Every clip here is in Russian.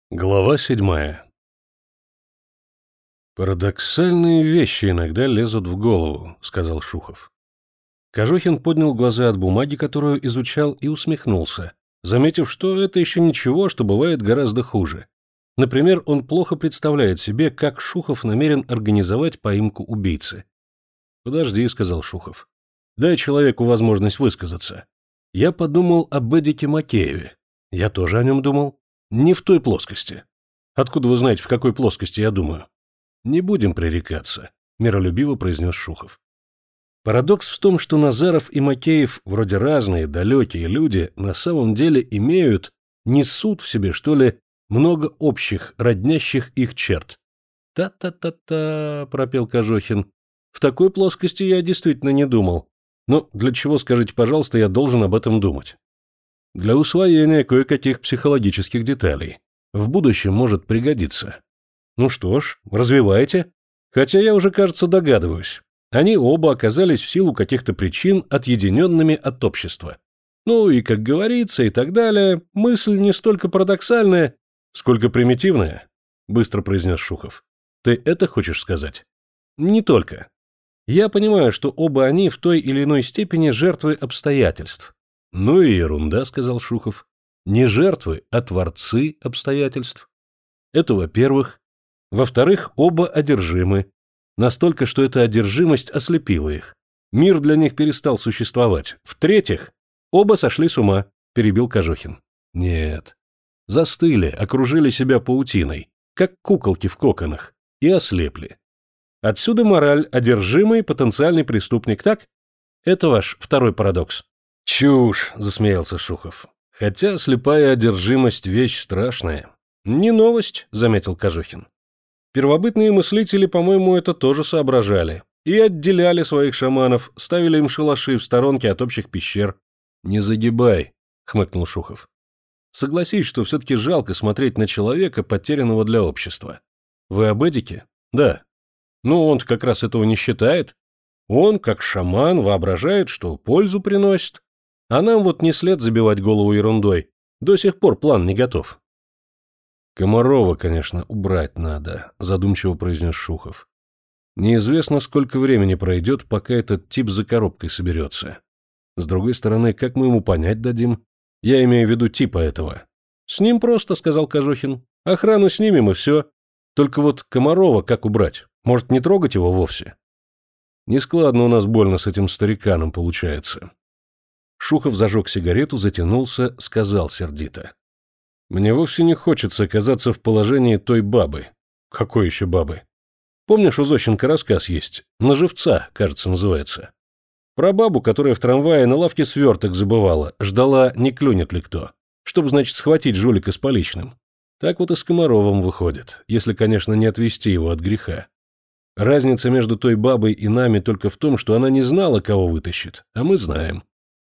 Глава 7. «Парадоксальные вещи иногда лезут в голову», — сказал Шухов. Кожухин поднял глаза от бумаги, которую изучал, и усмехнулся, заметив, что это еще ничего, что бывает гораздо хуже. Например, он плохо представляет себе, как Шухов намерен организовать поимку убийцы. «Подожди», — сказал Шухов. «Дай человеку возможность высказаться. Я подумал об Эдике Макееве. Я тоже о нем думал. Не в той плоскости. Откуда вы знаете, в какой плоскости я думаю?» «Не будем пререкаться», — миролюбиво произнес Шухов. Парадокс в том, что Назаров и Макеев, вроде разные, далекие люди, на самом деле несут в себе, что ли, много общих, роднящих их черт. «Та-та-та-та», — пропел Кожухин. «В такой плоскости я действительно не думал. Но для чего, скажите, пожалуйста, я должен об этом думать?» «Для усвоения кое-каких психологических деталей. В будущем может пригодиться». «Ну что ж, развивайте. Хотя я уже, кажется, догадываюсь. Они оба оказались в силу каких-то причин отъединенными от общества. Ну и, как говорится, и так далее, мысль не столько парадоксальная, сколько примитивная», — быстро произнес Шухов. «Ты это хочешь сказать?» «Не только. Я понимаю, что оба они в той или иной степени жертвы обстоятельств». «Ну и ерунда», — сказал Шухов. «Не жертвы, а творцы обстоятельств. Это во-первых. Во-вторых, оба одержимы. Настолько, что эта одержимость ослепила их. Мир для них перестал существовать. В-третьих, оба сошли с ума», — перебил Кожухин. «Нет. Застыли, окружили себя паутиной, как куколки в коконах, и ослепли. Отсюда мораль: одержимый потенциальный преступник, так? Это ваш второй парадокс». «Чушь», — засмеялся Шухов. «Хотя слепая одержимость — вещь страшная». «Не новость», — заметил Кожухин. «Первобытные мыслители, по-моему, это тоже соображали. И отделяли своих шаманов, ставили им шалаши в сторонке от общих пещер». «Не загибай», — хмыкнул Шухов. «Согласись, что все-таки жалко смотреть на человека, потерянного для общества. Вы об Эдике?» «Да». «Ну, он как раз этого не считает. Он, как шаман, воображает, что пользу приносит. А нам вот не след забивать голову ерундой. До сих пор план не готов». «Комарова, конечно, убрать надо», — задумчиво произнес Шухов. «Неизвестно, сколько времени пройдет, пока этот тип за коробкой соберется. С другой стороны, как мы ему понять дадим? Я имею в виду типа этого». «С ним просто», — сказал Кожухин. «Охрану снимем и все. Только вот Комарова как убрать? Может, не трогать его вовсе?» «Нескладно у нас больно с этим стариканом получается». Шухов зажег сигарету, затянулся, сказал сердито. «Мне вовсе не хочется оказаться в положении той бабы». «Какой еще бабы?» «Помнишь, у Зощенко рассказ есть? На живца, кажется, называется. Про бабу, которая в трамвае на лавке сверток забывала, ждала, не клюнет ли кто, чтобы, значит, схватить жулика с поличным. Так вот и с Комаровым выходит, если, конечно, не отвести его от греха. Разница между той бабой и нами только в том, что она не знала, кого вытащит, а мы знаем.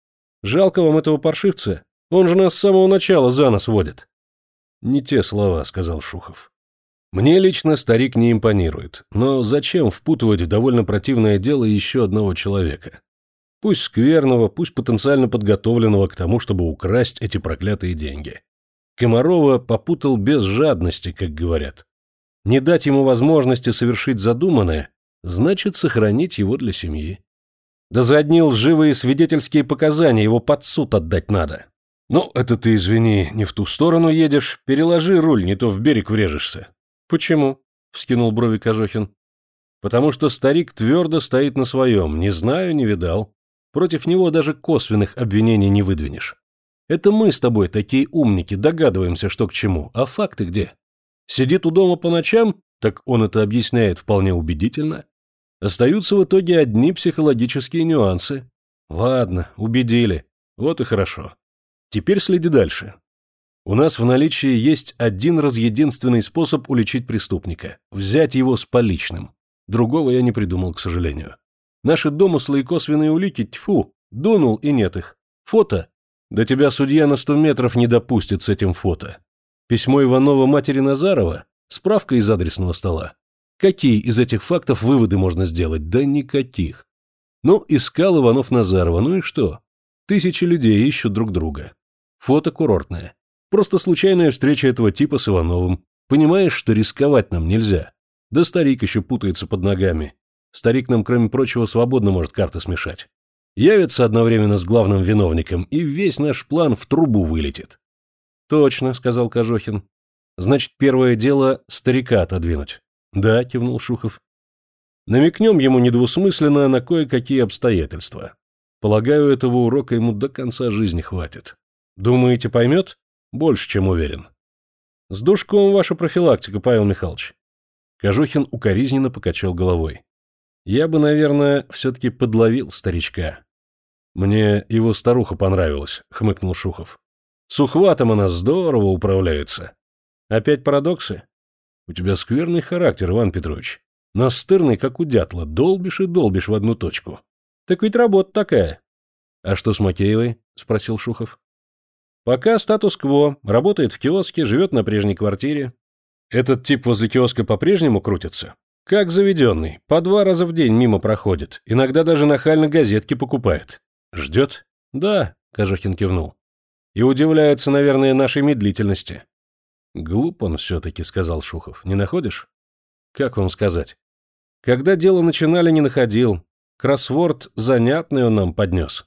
Жалко вам этого паршивца? Он же нас с самого начала за нос водит». «Не те слова», — сказал Шухов. «Мне лично старик не импонирует, но зачем впутывать в довольно противное дело еще одного человека? Пусть скверного, пусть потенциально подготовленного к тому, чтобы украсть эти проклятые деньги. Комарова попутал без жадности, как говорят. Не дать ему возможности совершить задуманное, значит сохранить его для семьи. Да за одни лживые свидетельские показания его под суд отдать надо. Ну, это ты, извини, не в ту сторону едешь, переложи руль, не то в берег врежешься». «Почему?» — вскинул брови Кожухин. «Потому что старик твердо стоит на своем, не знаю, не видал. Против него даже косвенных обвинений не выдвинешь. Это мы с тобой, такие умники, догадываемся, что к чему, а факты где? Сидит у дома по ночам, так он это объясняет вполне убедительно. Остаются в итоге одни психологические нюансы. Ладно, убедили, вот и хорошо. Теперь следи дальше. У нас в наличии есть один разъединственный способ уличить преступника – взять его с поличным. Другого я не придумал, к сожалению. Наши домыслы и косвенные улики, тьфу, дунул и нет их. Фото? Да тебя судья на 100 метров не допустит с этим фото. Письмо Иванова матери Назарова? Справка из адресного стола? Какие из этих фактов выводы можно сделать? Да никаких. Ну, искал Иванов Назарова, ну и что? Тысячи людей ищут друг друга. Фото курортное. Просто случайная встреча этого типа с Ивановым. Понимаешь, что рисковать нам нельзя. Да старик еще путается под ногами. Старик нам, кроме прочего, свободно может карты смешать. Явится одновременно с главным виновником, и весь наш план в трубу вылетит. — Точно, — сказал Кожохин. — Значит, первое дело — старика отодвинуть. — Да, — кивнул Шухов. — Намекнем ему недвусмысленно на кое-какие обстоятельства. Полагаю, этого урока ему до конца жизни хватит. Думаете, поймет? Больше, чем уверен. — С душком ваша профилактика, Павел Михайлович. Кожохин укоризненно покачал головой. — Я бы, наверное, все-таки подловил старичка. — Мне его старуха понравилась, — хмыкнул Шухов. С ухватом она здорово управляется. Опять парадоксы? У тебя скверный характер, Иван Петрович. Настырный, как у дятла, долбишь и долбишь в одну точку. Так ведь работа такая. А что с Макеевой? Спросил Шухов. Пока статус-кво, работает в киоске, живет на прежней квартире. Этот тип возле киоска по-прежнему крутится? Как заведенный, по 2 раза в день мимо проходит, иногда даже нахально газетки покупает. Ждет? Да, Кожохин кивнул. И удивляется, наверное, нашей медлительности. Глуп он все-таки, сказал Шухов. Не находишь? Как вам сказать? Когда дело начинали, не находил. Кроссворд занятный он нам поднес.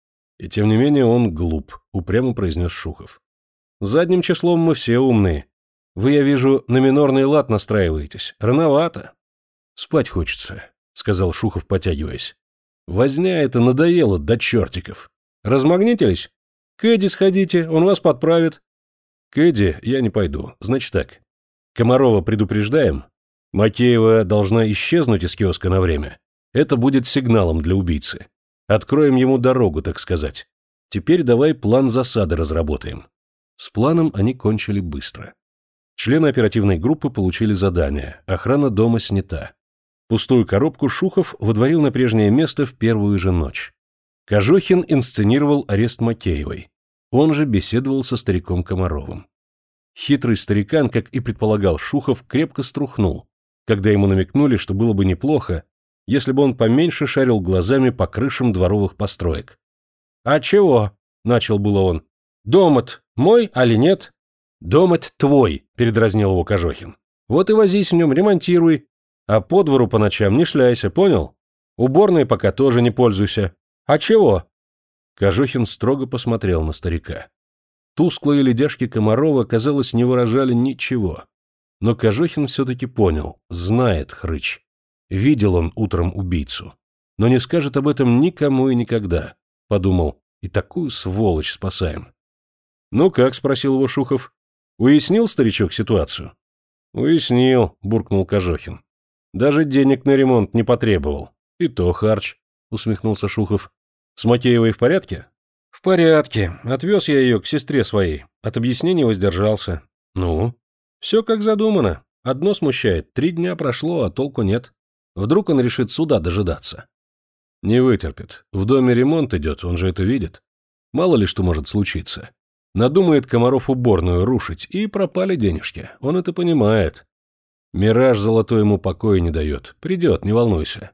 И тем не менее он глуп, упрямо произнес Шухов. Задним числом мы все умные. Вы, я вижу, на минорный лад настраиваетесь. Рановато. Спать хочется, сказал Шухов, потягиваясь. Возня это надоело до чертиков. Размагнитились? К Эдди сходите, он вас подправит. К Эдди я не пойду. Значит так. Комарова предупреждаем. Макеева должна исчезнуть из киоска на время. Это будет сигналом для убийцы. Откроем ему дорогу, так сказать. Теперь давай план засады разработаем. С планом они кончили быстро. Члены оперативной группы получили задание. Охрана дома снята. Пустую коробку Шухов водворил на прежнее место в первую же ночь. Кожохин инсценировал арест Макеевой. Он же беседовал со стариком Комаровым. Хитрый старикан, как и предполагал Шухов, крепко струхнул, когда ему намекнули, что было бы неплохо, если бы он поменьше шарил глазами по крышам дворовых построек. — А чего? — начал было он. — Дом-то мой, али нет? — Дом-то твой, — передразнил его Кожохин. — Вот и возись в нем, ремонтируй. А по двору по ночам не шляйся, понял? Уборной пока тоже не пользуйся. А чего? Кожохин строго посмотрел на старика. Тусклые ледяшки Комарова, казалось, не выражали ничего. Но Кожохин все-таки понял, знает хрыч. Видел он утром убийцу. Но не скажет об этом никому и никогда. Подумал, и такую сволочь спасаем. — Ну как? — спросил его Шухов. — Уяснил старичок ситуацию? — Уяснил, — буркнул Кожохин. — Даже денег на ремонт не потребовал. — И то харч, — усмехнулся Шухов. — С Макеевой в порядке? — В порядке. Отвез я ее к сестре своей. От объяснений воздержался. — Ну? — Все как задумано. Одно смущает. 3 дня прошло, а толку нет. Вдруг он решит суда дожидаться. — Не вытерпит. В доме ремонт идет, он же это видит. Мало ли что может случиться. Надумает Комаров уборную рушить, и пропали денежки. Он это понимает. Мираж золотой ему покоя не дает. Придет, не волнуйся.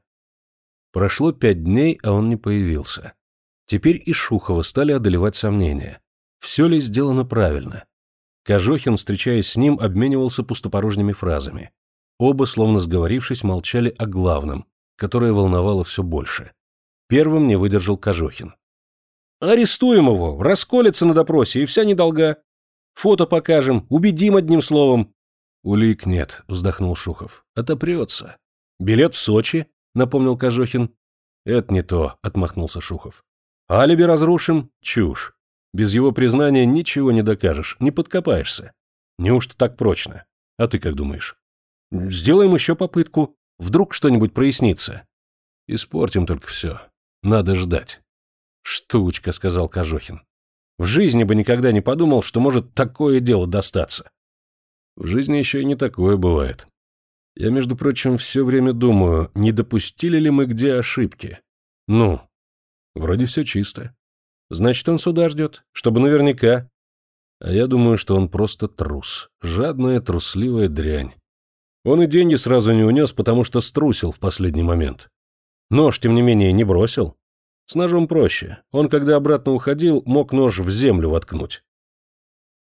Прошло 5 дней, а он не появился. Теперь и Шухова стали одолевать сомнения. Все ли сделано правильно? Кожохин, встречаясь с ним, обменивался пустопорожними фразами. Оба, словно сговорившись, молчали о главном, которое волновало все больше. Первым не выдержал Кожохин. «Арестуем его, расколется на допросе, и вся недолга. Фото покажем, убедим одним словом». «Улик нет», — вздохнул Шухов. «Отопрется». «Билет в Сочи», — напомнил Кожохин. «Это не то», — отмахнулся Шухов. «Алиби разрушим? Чушь. Без его признания ничего не докажешь, не подкопаешься. Неужто так прочно? А ты как думаешь?» «Сделаем еще попытку. Вдруг что-нибудь прояснится». «Испортим только все. Надо ждать». «Штучка», — сказал Кожохин. «В жизни бы никогда не подумал, что может такое дело достаться». «В жизни еще и не такое бывает. Я, между прочим, все время думаю, не допустили ли мы где ошибки. Ну, вроде все чисто. Значит, он суда ждет, чтобы наверняка. А я думаю, что он просто трус, жадная, трусливая дрянь. Он и деньги сразу не унес, потому что струсил в последний момент. Нож, тем не менее, не бросил. С ножом проще. Он, когда обратно уходил, мог нож в землю воткнуть.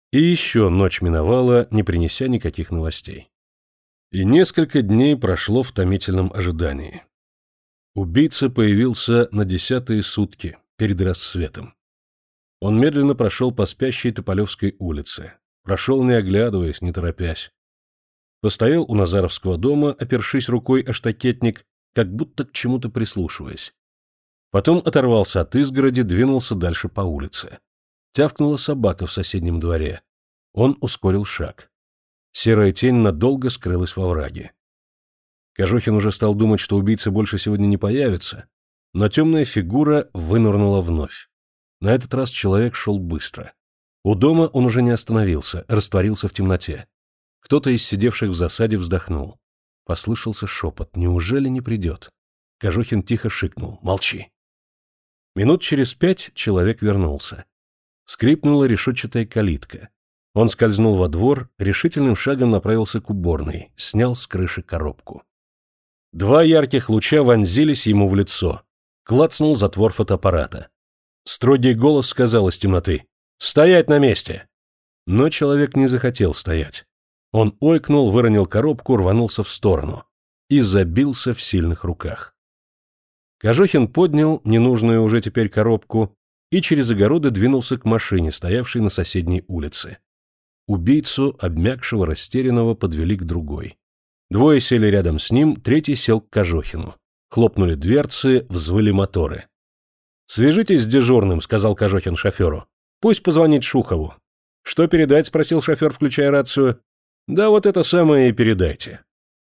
И еще ночь миновала, не принеся никаких новостей. И несколько дней прошло в томительном ожидании. Убийца появился на 10-е сутки, перед рассветом. Он медленно прошел по спящей Тополевской улице, прошел не оглядываясь, не торопясь. Постоял у Назаровского дома, опершись рукой о штакетник, как будто к чему-то прислушиваясь. Потом оторвался от изгороди, двинулся дальше по улице. Тявкнула собака в соседнем дворе. Он ускорил шаг. Серая тень надолго скрылась во враге. Кожухин уже стал думать, что убийца больше сегодня не появится, но темная фигура вынырнула вновь. На этот раз человек шел быстро. У дома он уже не остановился, растворился в темноте. Кто-то из сидевших в засаде вздохнул. Послышался шепот. Неужели не придет? Кожухин тихо шикнул. Молчи. Минут через 5 человек вернулся. Скрипнула решетчатая калитка. Он скользнул во двор, решительным шагом направился к уборной, снял с крыши коробку. 2 ярких луча вонзились ему в лицо. Клацнул затвор фотоаппарата. Строгий голос сказал из темноты: «Стоять на месте!» Но человек не захотел стоять. Он ойкнул, выронил коробку, рванулся в сторону и забился в сильных руках. Кожухин поднял ненужную уже теперь коробку и через огороды двинулся к машине, стоявшей на соседней улице. Убийцу, обмякшего, растерянного, подвели к другой. 2 сели рядом с ним, 3 сел к Кожухину. Хлопнули дверцы, взвыли моторы. «Свяжитесь с дежурным», — сказал Кожухин шоферу. «Пусть позвонит Шухову». «Что передать?» — спросил шофер, включая рацию. «Да вот это самое и передайте».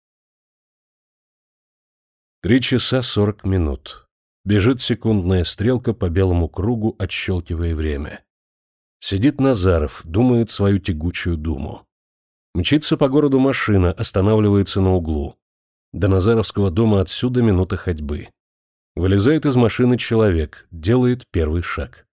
3 часа 40 минут. Бежит секундная стрелка по белому кругу, отщелкивая время. Сидит Назаров, думает свою тягучую думу. Мчится по городу машина, останавливается на углу. До Назаровского дома отсюда минута ходьбы. Вылезает из машины человек, делает первый шаг.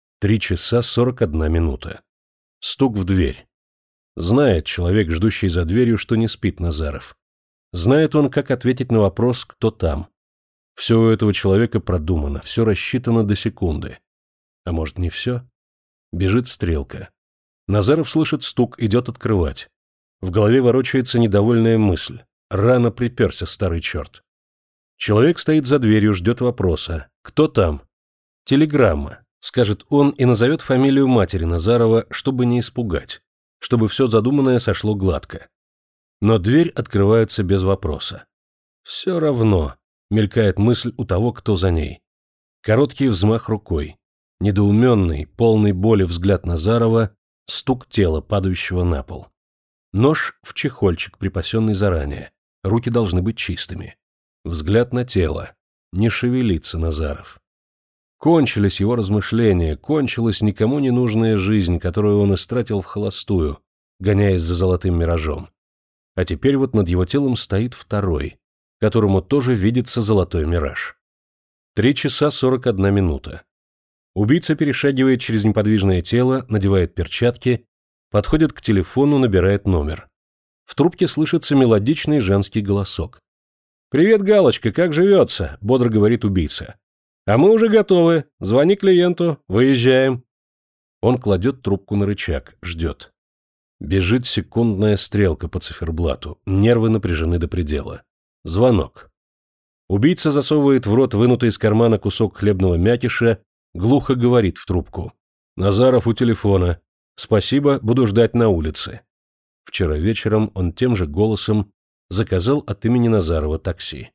3 часа 41 минута. Стук в дверь. Знает человек, ждущий за дверью, что не спит Назаров. Знает он, как ответить на вопрос, кто там. Все у этого человека продумано, все рассчитано до секунды. А может, не все? Бежит стрелка. Назаров слышит стук, идет открывать. В голове ворочается недовольная мысль. Рано приперся старый черт. Человек стоит за дверью, ждет вопроса. Кто там? Телеграмма, скажет он и назовет фамилию матери Назарова, чтобы не испугать, чтобы все задуманное сошло гладко. Но дверь открывается без вопроса. Все равно, мелькает мысль у того, кто за ней. Короткий взмах рукой. Недоуменный, полный боли взгляд Назарова, стук тела, падающего на пол. Нож в чехольчик, припасенный заранее. Руки должны быть чистыми. Взгляд на тело. Не шевелится Назаров. Кончились его размышления, кончилась никому не нужная жизнь, которую он истратил в холостую, гоняясь за золотым миражом. А теперь вот над его телом стоит второй, которому тоже видится золотой мираж. 3 часа 41 минута. Убийца перешагивает через неподвижное тело, надевает перчатки, подходит к телефону, набирает номер. В трубке слышится мелодичный женский голосок. «Привет, Галочка, как живется?» — бодро говорит убийца. «А мы уже готовы. Звони клиенту. Выезжаем». Он кладет трубку на рычаг, ждет. Бежит секундная стрелка по циферблату, нервы напряжены до предела. Звонок. Убийца засовывает в рот вынутый из кармана кусок хлебного мякиша, глухо говорит в трубку. «Назаров у телефона. Спасибо, буду ждать на улице». Вчера вечером он тем же голосом заказал от имени Назарова такси.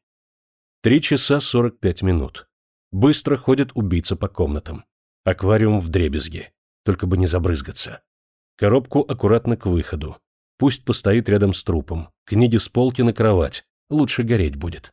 3 часа 45 минут. Быстро ходит убийца по комнатам. Аквариум вдребезги. Только бы не забрызгаться. Коробку аккуратно к выходу. Пусть постоит рядом с трупом. Книги с полки на кровать. Лучше гореть будет.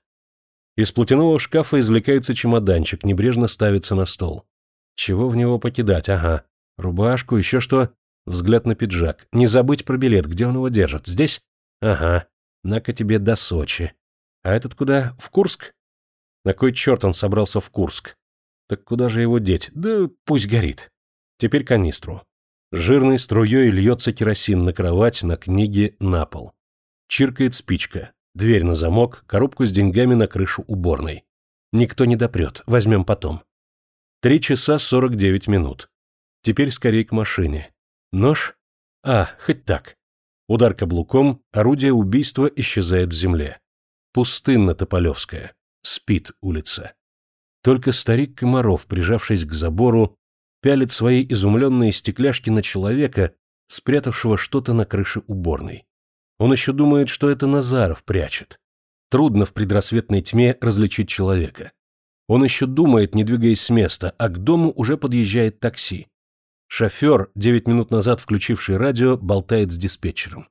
Из платяного шкафа извлекается чемоданчик, небрежно ставится на стол. Чего в него покидать? Ага. Рубашку, еще что? Взгляд на пиджак. Не забыть про билет. Где он его держит? Здесь? Ага. На-ка тебе до Сочи. А этот куда? В Курск? На кой черт он собрался в Курск? Так куда же его деть? Да пусть горит. Теперь канистру. Жирной струей льется керосин на кровать, на книги, на пол. Чиркает спичка. Дверь на замок, коробку с деньгами на крышу уборной. Никто не допрет, возьмем потом. 3 часа 49 минут. Теперь скорее к машине. Нож? Хоть так. Удар каблуком, орудие убийства исчезает в земле. Пустынна Тополевская. Спит улица. Только старик Комаров, прижавшись к забору, пялит свои изумленные стекляшки на человека, спрятавшего что-то на крыше уборной. Он еще думает, что это Назаров прячет. Трудно в предрассветной тьме различить человека. Он еще думает, не двигаясь с места, а к дому уже подъезжает такси. Шофер, 9 минут назад включивший радио, болтает с диспетчером.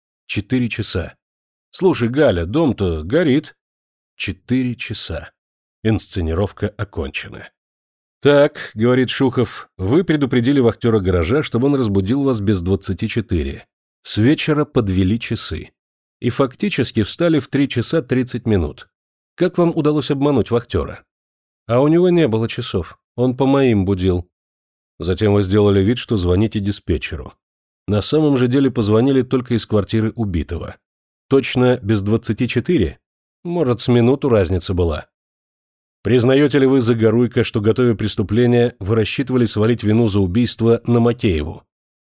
4 часа. «Слушай, Галя, дом-то горит». 4 часа. Инсценировка окончена. «Так», — говорит Шухов, — «вы предупредили вахтера гаража, чтобы он разбудил вас без 24. С вечера подвели часы. И фактически встали в 3 часа 30 минут. Как вам удалось обмануть вахтера?» «А у него не было часов. Он по моим будил». Затем вы сделали вид, что звоните диспетчеру. На самом же деле позвонили только из квартиры убитого. Точно без 24? Может, с минуту разница была. Признаете ли вы, Загоруйко, что, готовя преступление, вы рассчитывали свалить вину за убийство на Макееву?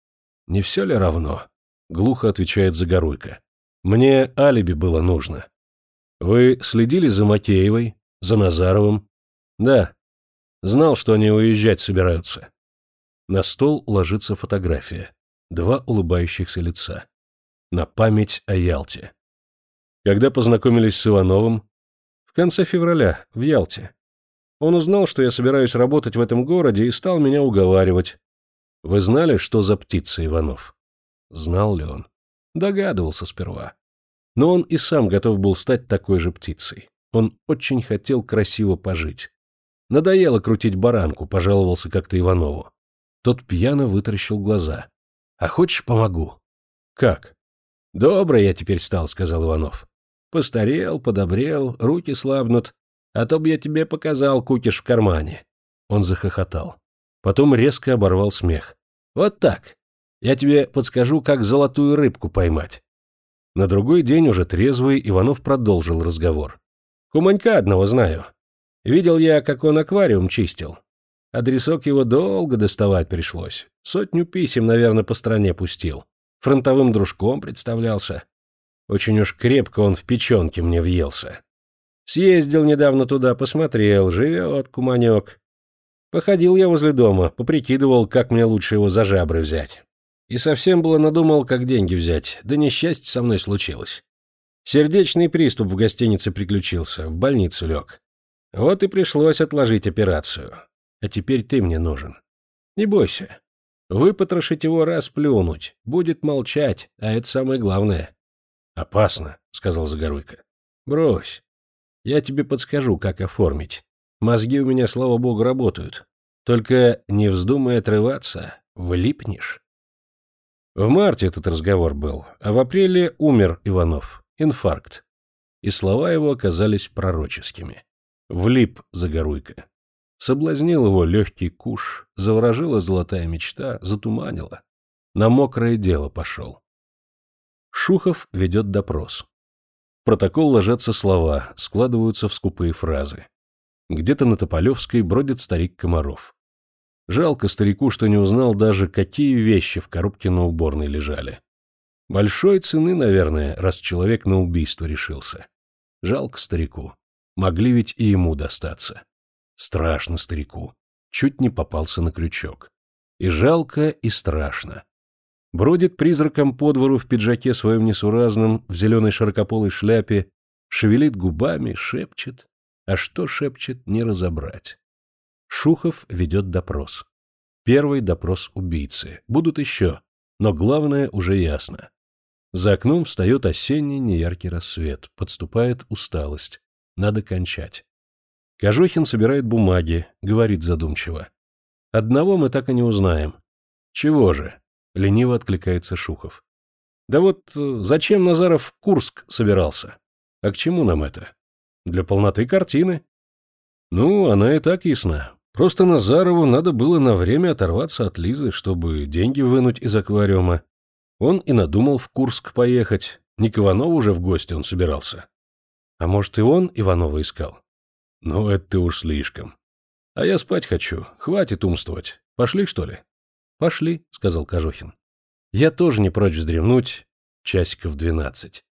Не все ли равно? Глухо отвечает Загоруйко. Мне алиби было нужно. Вы следили за Макеевой, за Назаровым? Да. Знал, что они уезжать собираются. На стол ложится фотография. 2 улыбающихся лица. На память о Ялте. Когда познакомились с Ивановым? В конце февраля, в Ялте. Он узнал, что я собираюсь работать в этом городе, и стал меня уговаривать. Вы знали, что за птица Иванов? Знал ли он? Догадывался сперва. Но он и сам готов был стать такой же птицей. Он очень хотел красиво пожить. Надоело крутить баранку, пожаловался как-то Иванову. Тот пьяно вытаращил глаза. «А хочешь, помогу?» «Как?» «Добрый я теперь стал», — сказал Иванов. «Постарел, подобрел, руки слабнут, а то б я тебе показал кукиш в кармане». Он захохотал. Потом резко оборвал смех. «Вот так. Я тебе подскажу, как золотую рыбку поймать». На другой день, уже трезвый, Иванов продолжил разговор. «Куманька одного знаю. Видел я, как он аквариум чистил. Адресок его долго доставать пришлось. 100 писем, наверное, по стране пустил. Фронтовым дружком представлялся. Очень уж крепко он в печенке мне въелся. Съездил недавно туда, посмотрел, живет куманек. Походил я возле дома, поприкидывал, как мне лучше его за жабры взять. И совсем было надумал, как деньги взять, да несчастье со мной случилось. Сердечный приступ в гостинице приключился, в больницу лег. Вот и пришлось отложить операцию. А теперь ты мне нужен. Не бойся. Выпотрошить его раз плюнуть. Будет молчать, а это самое главное. — Опасно, — сказал Загоруйко. — Брось. Я тебе подскажу, как оформить. Мозги у меня, слава богу, работают. Только не вздумай отрываться, влипнешь. В марте этот разговор был, а в апреле умер Иванов. Инфаркт. И слова его оказались пророческими. Влип Загоруйко. Соблазнил его легкий куш, заворожила золотая мечта, затуманила. На мокрое дело пошел. Шухов ведет допрос. В протокол ложатся слова, складываются в скупые фразы. Где-то на Тополевской бродит старик Комаров. Жалко старику, что не узнал даже, какие вещи в коробке на уборной лежали. Большой цены, наверное, раз человек на убийство решился. Жалко старику. Могли ведь и ему достаться. Страшно старику. Чуть не попался на крючок. И жалко, и страшно. Бродит призраком по двору в пиджаке своем несуразном, в зеленой широкополой шляпе, шевелит губами, шепчет. А что шепчет, не разобрать. Шухов ведет допрос. Первый допрос убийцы. Будут еще, но главное уже ясно. За окном встает осенний неяркий рассвет, подступает усталость. Надо кончать. Кожухин собирает бумаги, говорит задумчиво. Одного мы так и не узнаем. Чего же? Лениво откликается Шухов. Да вот зачем Назаров в Курск собирался? А к чему нам это? Для полноты картины. Ну, она и так ясна. Просто Назарову надо было на время оторваться от Лизы, чтобы деньги вынуть из аквариума. Он и надумал в Курск поехать. Не к Иванову уже в гости он собирался. А может, и он Иванова искал? Ну, это ты уж слишком. А я спать хочу. Хватит умствовать. Пошли, что ли? Пошли, сказал Кожухин. Я тоже не прочь вздремнуть часиков 12.